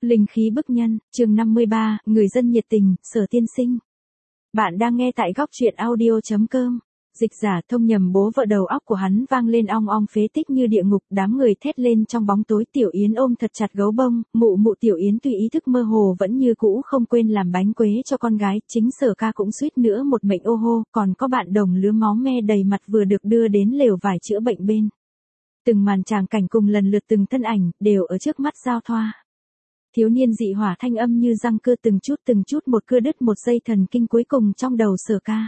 Linh khí bức nhân, chương 53, người dân nhiệt tình, Sở tiên sinh. Bạn đang nghe tại góc truyện audio.com. Dịch giả thông nhầm bố vợ, đầu óc của hắn vang lên ong ong phế tích như địa ngục, đám người thét lên trong bóng tối. Tiểu Yến ôm thật chặt gấu bông, mụ Tiểu Yến tùy ý thức mơ hồ vẫn như cũ không quên làm bánh quế cho con gái. Chính Sở ca cũng suýt nữa một mệnh ô hô, còn có bạn đồng lứa máu me đầy mặt vừa được đưa đến lều vải chữa bệnh bên. Từng màn tràng cảnh cùng lần lượt từng thân ảnh đều ở trước mắt giao thoa. Thiếu niên dị hỏa thanh âm như răng cưa, từng chút một cưa đứt một dây thần kinh cuối cùng trong đầu Sở ca.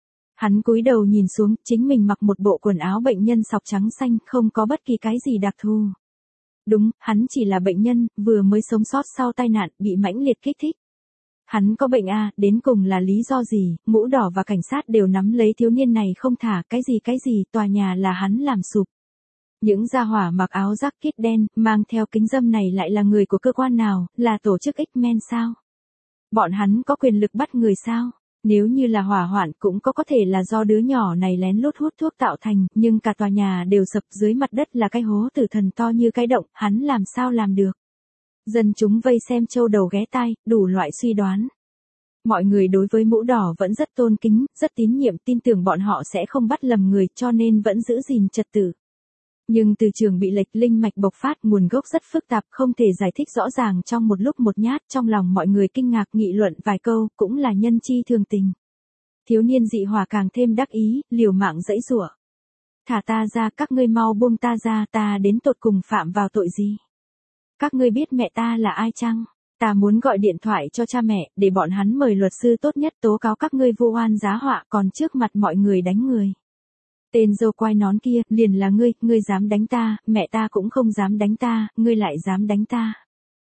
Hắn cúi đầu nhìn xuống, chính mình mặc một bộ quần áo bệnh nhân sọc trắng xanh, không có bất kỳ cái gì đặc thù. Đúng, hắn chỉ là bệnh nhân, vừa mới sống sót sau tai nạn, bị mãnh liệt kích thích. Hắn có bệnh à, đến cùng là lý do gì? Mũ đỏ và cảnh sát đều nắm lấy thiếu niên này không thả. Cái gì, tòa nhà là hắn làm sụp. Những gia hỏa mặc áo jacket đen, mang theo kính râm này lại là người của cơ quan nào, là tổ chức X-Men sao? Bọn hắn có quyền lực bắt người sao? Nếu như là hỏa hoạn cũng có thể là do đứa nhỏ này lén lút hút thuốc tạo thành, nhưng cả tòa nhà đều sập, dưới mặt đất là cái hố tử thần to như cái động, hắn làm sao làm được? Dân chúng vây xem châu đầu ghé tai, đủ loại suy đoán. Mọi người đối với mũ đỏ vẫn rất tôn kính, rất tín nhiệm, tin tưởng bọn họ sẽ không bắt lầm người, cho nên vẫn giữ gìn trật tự. Nhưng từ trường bị lệch, linh mạch bộc phát, nguồn gốc rất phức tạp, không thể giải thích rõ ràng trong một lúc một nhát. Trong lòng mọi người kinh ngạc nghị luận vài câu, cũng là nhân chi thường tình. Thiếu niên dị hỏa càng thêm đắc ý, liều mạng giãy giụa. Thả ta ra, các ngươi mau buông ta ra, ta đến tột cùng phạm vào tội gì? Các ngươi biết mẹ ta là ai chăng? Ta muốn gọi điện thoại cho cha mẹ, để bọn hắn mời luật sư tốt nhất tố cáo các ngươi vu oan giá họa, còn trước mặt mọi người đánh người. Tên dâu quai nón kia, liền là ngươi dám đánh ta, mẹ ta cũng không dám đánh ta, ngươi lại dám đánh ta.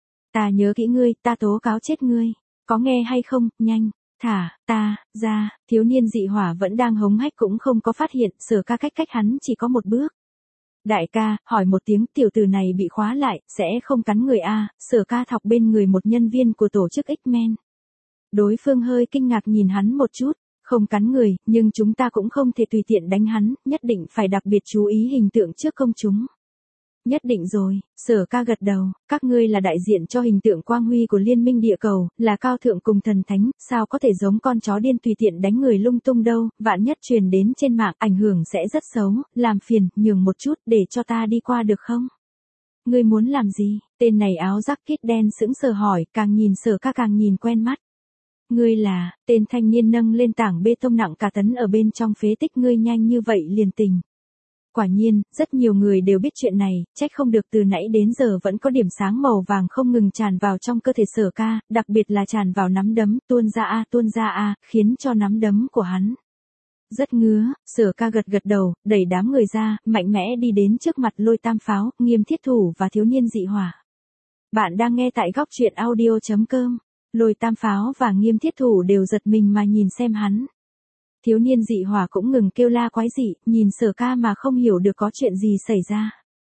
Ta nhớ kỹ ngươi, ta tố cáo chết ngươi. Có nghe hay không, nhanh, thả ta ra. Thiếu niên dị hỏa vẫn đang hống hách cũng không có phát hiện, Sở ca cách hắn chỉ có một bước. Đại ca, hỏi một tiếng, tiểu tử này bị khóa lại, sẽ không cắn người a? Sở ca thọc bên người một nhân viên của tổ chức X-Men. Đối phương hơi kinh ngạc nhìn hắn một chút. Không cắn người, nhưng chúng ta cũng không thể tùy tiện đánh hắn, nhất định phải đặc biệt chú ý hình tượng trước công chúng. Nhất định rồi, Sở ca gật đầu, các ngươi là đại diện cho hình tượng quang huy của liên minh địa cầu, là cao thượng cùng thần thánh, sao có thể giống con chó điên tùy tiện đánh người lung tung đâu, vạn nhất truyền đến trên mạng, ảnh hưởng sẽ rất xấu, làm phiền, nhường một chút, để cho ta đi qua được không? Ngươi muốn làm gì? Tên này áo jacket đen sững sờ hỏi, càng nhìn Sở ca càng nhìn quen mắt. Ngươi là, tên thanh niên nâng lên tảng bê tông nặng cả tấn ở bên trong phế tích, ngươi nhanh như vậy liền tình. Quả nhiên, rất nhiều người đều biết chuyện này, trách không được từ nãy đến giờ vẫn có điểm sáng màu vàng không ngừng tràn vào trong cơ thể Sở ca, đặc biệt là tràn vào nắm đấm, tuôn ra a, khiến cho nắm đấm của hắn rất ngứa. Sở ca gật đầu, đẩy đám người ra, mạnh mẽ đi đến trước mặt Lôi Tam Pháo, Nghiêm Thiết Thủ và thiếu niên dị hỏa. Bạn đang nghe tại góc truyện audio.com. Lôi Tam Pháo và Nghiêm Thiết Thủ đều giật mình mà nhìn xem hắn. Thiếu niên dị hỏa cũng ngừng kêu la quái dị, nhìn Sở ca mà không hiểu được có chuyện gì xảy ra.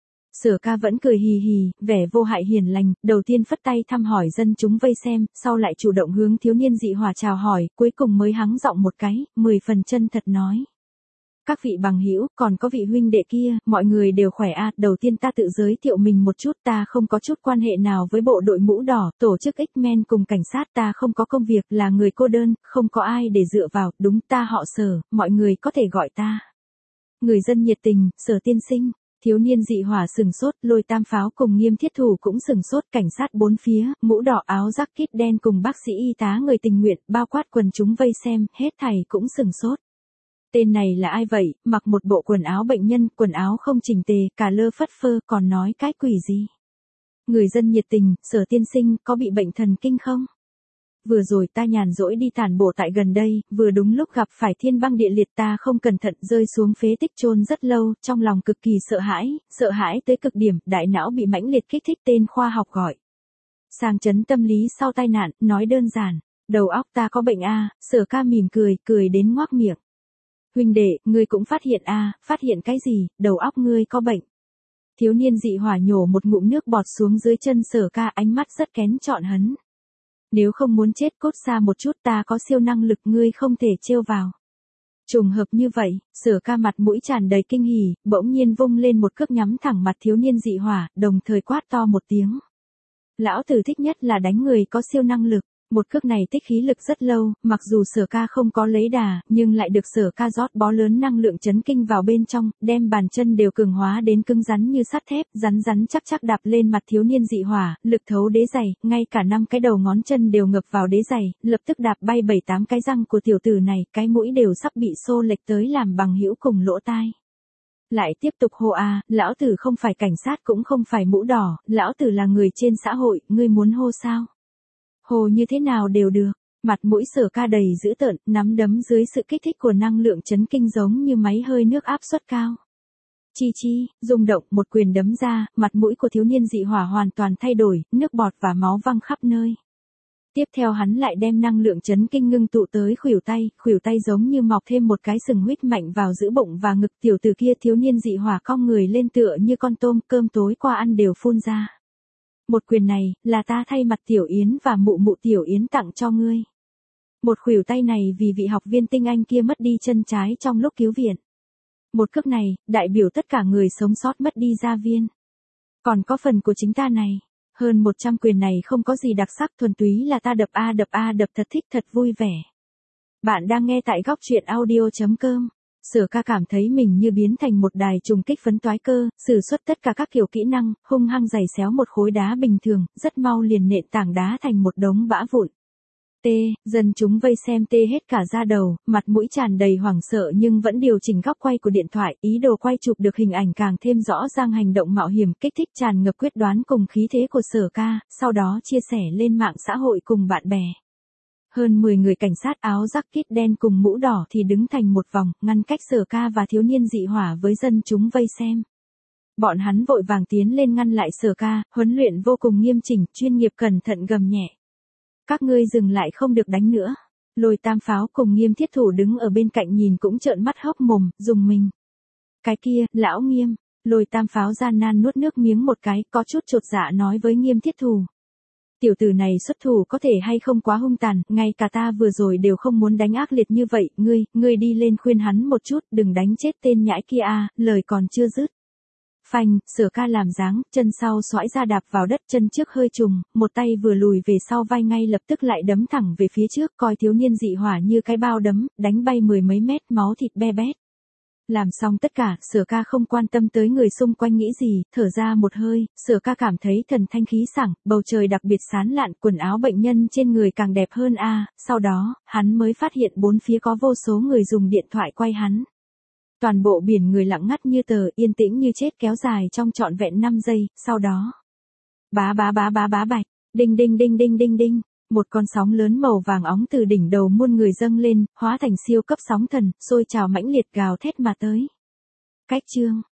Sở ca vẫn cười hì hì, vẻ vô hại hiền lành, đầu tiên phất tay thăm hỏi dân chúng vây xem, sau lại chủ động hướng thiếu niên dị hỏa chào hỏi, cuối cùng mới hắng giọng một cái, 10 phần chân thật nói. Các vị bằng hữu, còn có vị huynh đệ kia, mọi người đều khỏe à? Đầu tiên ta tự giới thiệu mình một chút, ta không có chút quan hệ nào với bộ đội mũ đỏ, tổ chức X-Men cùng cảnh sát, ta không có công việc, là người cô đơn, không có ai để dựa vào, đúng, ta họ Sở, mọi người có thể gọi ta người dân nhiệt tình, Sở tiên sinh. Thiếu niên dị hỏa sừng sốt, Lôi Tam Pháo cùng Nghiêm Thiết Thủ cũng sừng sốt, cảnh sát bốn phía, mũ đỏ áo jacket đen cùng bác sĩ y tá người tình nguyện, bao quát quần chúng vây xem, hết thảy cũng sừng sốt. Tên này là ai vậy, mặc một bộ quần áo bệnh nhân, quần áo không chỉnh tề, cả lơ phất phơ, còn nói cái quỷ gì? Người dân nhiệt tình, Sở tiên sinh, có bị bệnh thần kinh không? Vừa rồi ta nhàn rỗi đi tản bộ tại gần đây, vừa đúng lúc gặp phải thiên băng địa liệt, ta không cẩn thận rơi xuống phế tích chôn rất lâu, trong lòng cực kỳ sợ hãi tới cực điểm, đại não bị mãnh liệt kích thích, tên khoa học gọi sang chấn tâm lý sau tai nạn, nói đơn giản, đầu óc ta có bệnh a. Sở ca mỉm cười đến ngoác miệng. Huynh đệ, ngươi cũng phát hiện a? Phát hiện cái gì, đầu óc ngươi có bệnh. Thiếu niên dị hỏa nhổ một ngụm nước bọt xuống dưới chân Sở ca, ánh mắt rất kén chọn hấn. Nếu không muốn chết cút xa một chút, ta có siêu năng lực, ngươi không thể trêu vào. Trùng hợp như vậy, Sở ca mặt mũi tràn đầy kinh hỉ, bỗng nhiên vung lên một cước nhắm thẳng mặt thiếu niên dị hỏa, đồng thời quát to một tiếng. Lão tử thích nhất là đánh người có siêu năng lực. Một cước này tích khí lực rất lâu, mặc dù Sở Ca không có lấy đà, nhưng lại được Sở Ca rót bó lớn năng lượng chấn kinh vào bên trong, đem bàn chân đều cường hóa đến cứng rắn như sắt thép, rắn rắn chắc chắc đạp lên mặt thiếu niên dị hỏa, lực thấu đế giày, ngay cả 5 cái đầu ngón chân đều ngập vào đế giày, lập tức đạp bay 7-8 cái răng của tiểu tử này, cái mũi đều sắp bị xô lệch tới làm bằng hữu cùng lỗ tai. Lại tiếp tục hô a, lão tử không phải cảnh sát cũng không phải mũ đỏ, lão tử là người trên xã hội, ngươi muốn hô sao? Hồ như thế nào đều được, mặt mũi Sở Ca đầy dữ tợn, nắm đấm dưới sự kích thích của năng lượng chấn kinh giống như máy hơi nước áp suất cao. Chi chi, rung động, một quyền đấm ra, mặt mũi của thiếu niên dị hỏa hoàn toàn thay đổi, nước bọt và máu văng khắp nơi. Tiếp theo hắn lại đem năng lượng chấn kinh ngưng tụ tới khuỷu tay giống như mọc thêm một cái sừng huýt mạnh vào giữa bụng và ngực tiểu tử kia thiếu niên dị hỏa cong người lên tựa như con tôm cơm tối qua ăn đều phun ra. Một quyền này, là ta thay mặt Tiểu Yến và mụ mụ Tiểu Yến tặng cho ngươi. Một khuỷu tay này vì vị học viên tinh anh kia mất đi chân trái trong lúc cứu viện. Một cước này, đại biểu tất cả người sống sót mất đi gia viên. Còn có phần của chính ta này. Hơn 100 quyền này không có gì đặc sắc thuần túy là ta đập đập thật thích thật vui vẻ. Bạn đang nghe tại góc truyện audio.com. Sở Ca cảm thấy mình như biến thành một đài trùng kích phấn toái cơ, sử xuất tất cả các kiểu kỹ năng, hung hăng giày xéo một khối đá bình thường, rất mau liền nện tảng đá thành một đống bã vụn. Dân chúng vây xem tê hết cả da đầu, mặt mũi tràn đầy hoảng sợ nhưng vẫn điều chỉnh góc quay của điện thoại, ý đồ quay chụp được hình ảnh càng thêm rõ ràng hành động mạo hiểm kích thích tràn ngập quyết đoán cùng khí thế của Sở Ca, sau đó chia sẻ lên mạng xã hội cùng bạn bè. Hơn 10 người cảnh sát áo jacket đen cùng mũ đỏ thì đứng thành một vòng, ngăn cách Sở Ca và thiếu niên dị hỏa với dân chúng vây xem. Bọn hắn vội vàng tiến lên ngăn lại Sở Ca, huấn luyện vô cùng nghiêm chỉnh, chuyên nghiệp cẩn thận gầm nhẹ. Các ngươi dừng lại không được đánh nữa. Lôi Tam Pháo cùng Nghiêm Thiết Thủ đứng ở bên cạnh nhìn cũng trợn mắt hốc mồm, dùng mình. Cái kia, lão Nghiêm, Lôi Tam Pháo gian nan nuốt nước miếng một cái, có chút chột dạ nói với Nghiêm Thiết Thủ. Tiểu tử này xuất thủ có thể hay không quá hung tàn, ngay cả ta vừa rồi đều không muốn đánh ác liệt như vậy, ngươi đi lên khuyên hắn một chút, đừng đánh chết tên nhãi kia a, lời còn chưa dứt. Phanh, Sở Ca làm dáng, chân sau xoãi ra đạp vào đất, chân trước hơi trùng, một tay vừa lùi về sau vai ngay lập tức lại đấm thẳng về phía trước, coi thiếu niên dị hỏa như cái bao đấm, đánh bay 10 mấy mét, máu thịt be bét. Làm xong tất cả, Sở Ca không quan tâm tới người xung quanh nghĩ gì, thở ra một hơi, Sở Ca cảm thấy thần thanh khí sảng, bầu trời đặc biệt sáng lạn, quần áo bệnh nhân trên người càng đẹp hơn sau đó, hắn mới phát hiện bốn phía có vô số người dùng điện thoại quay hắn. Toàn bộ biển người lặng ngắt như tờ, yên tĩnh như chết kéo dài trong trọn vẹn 5 giây, sau đó. Bá bạch, đinh đinh, một con sóng lớn màu vàng óng từ đỉnh đầu muôn người dâng lên, hóa thành siêu cấp sóng thần, sôi trào mãnh liệt gào thét mà tới. Cách chương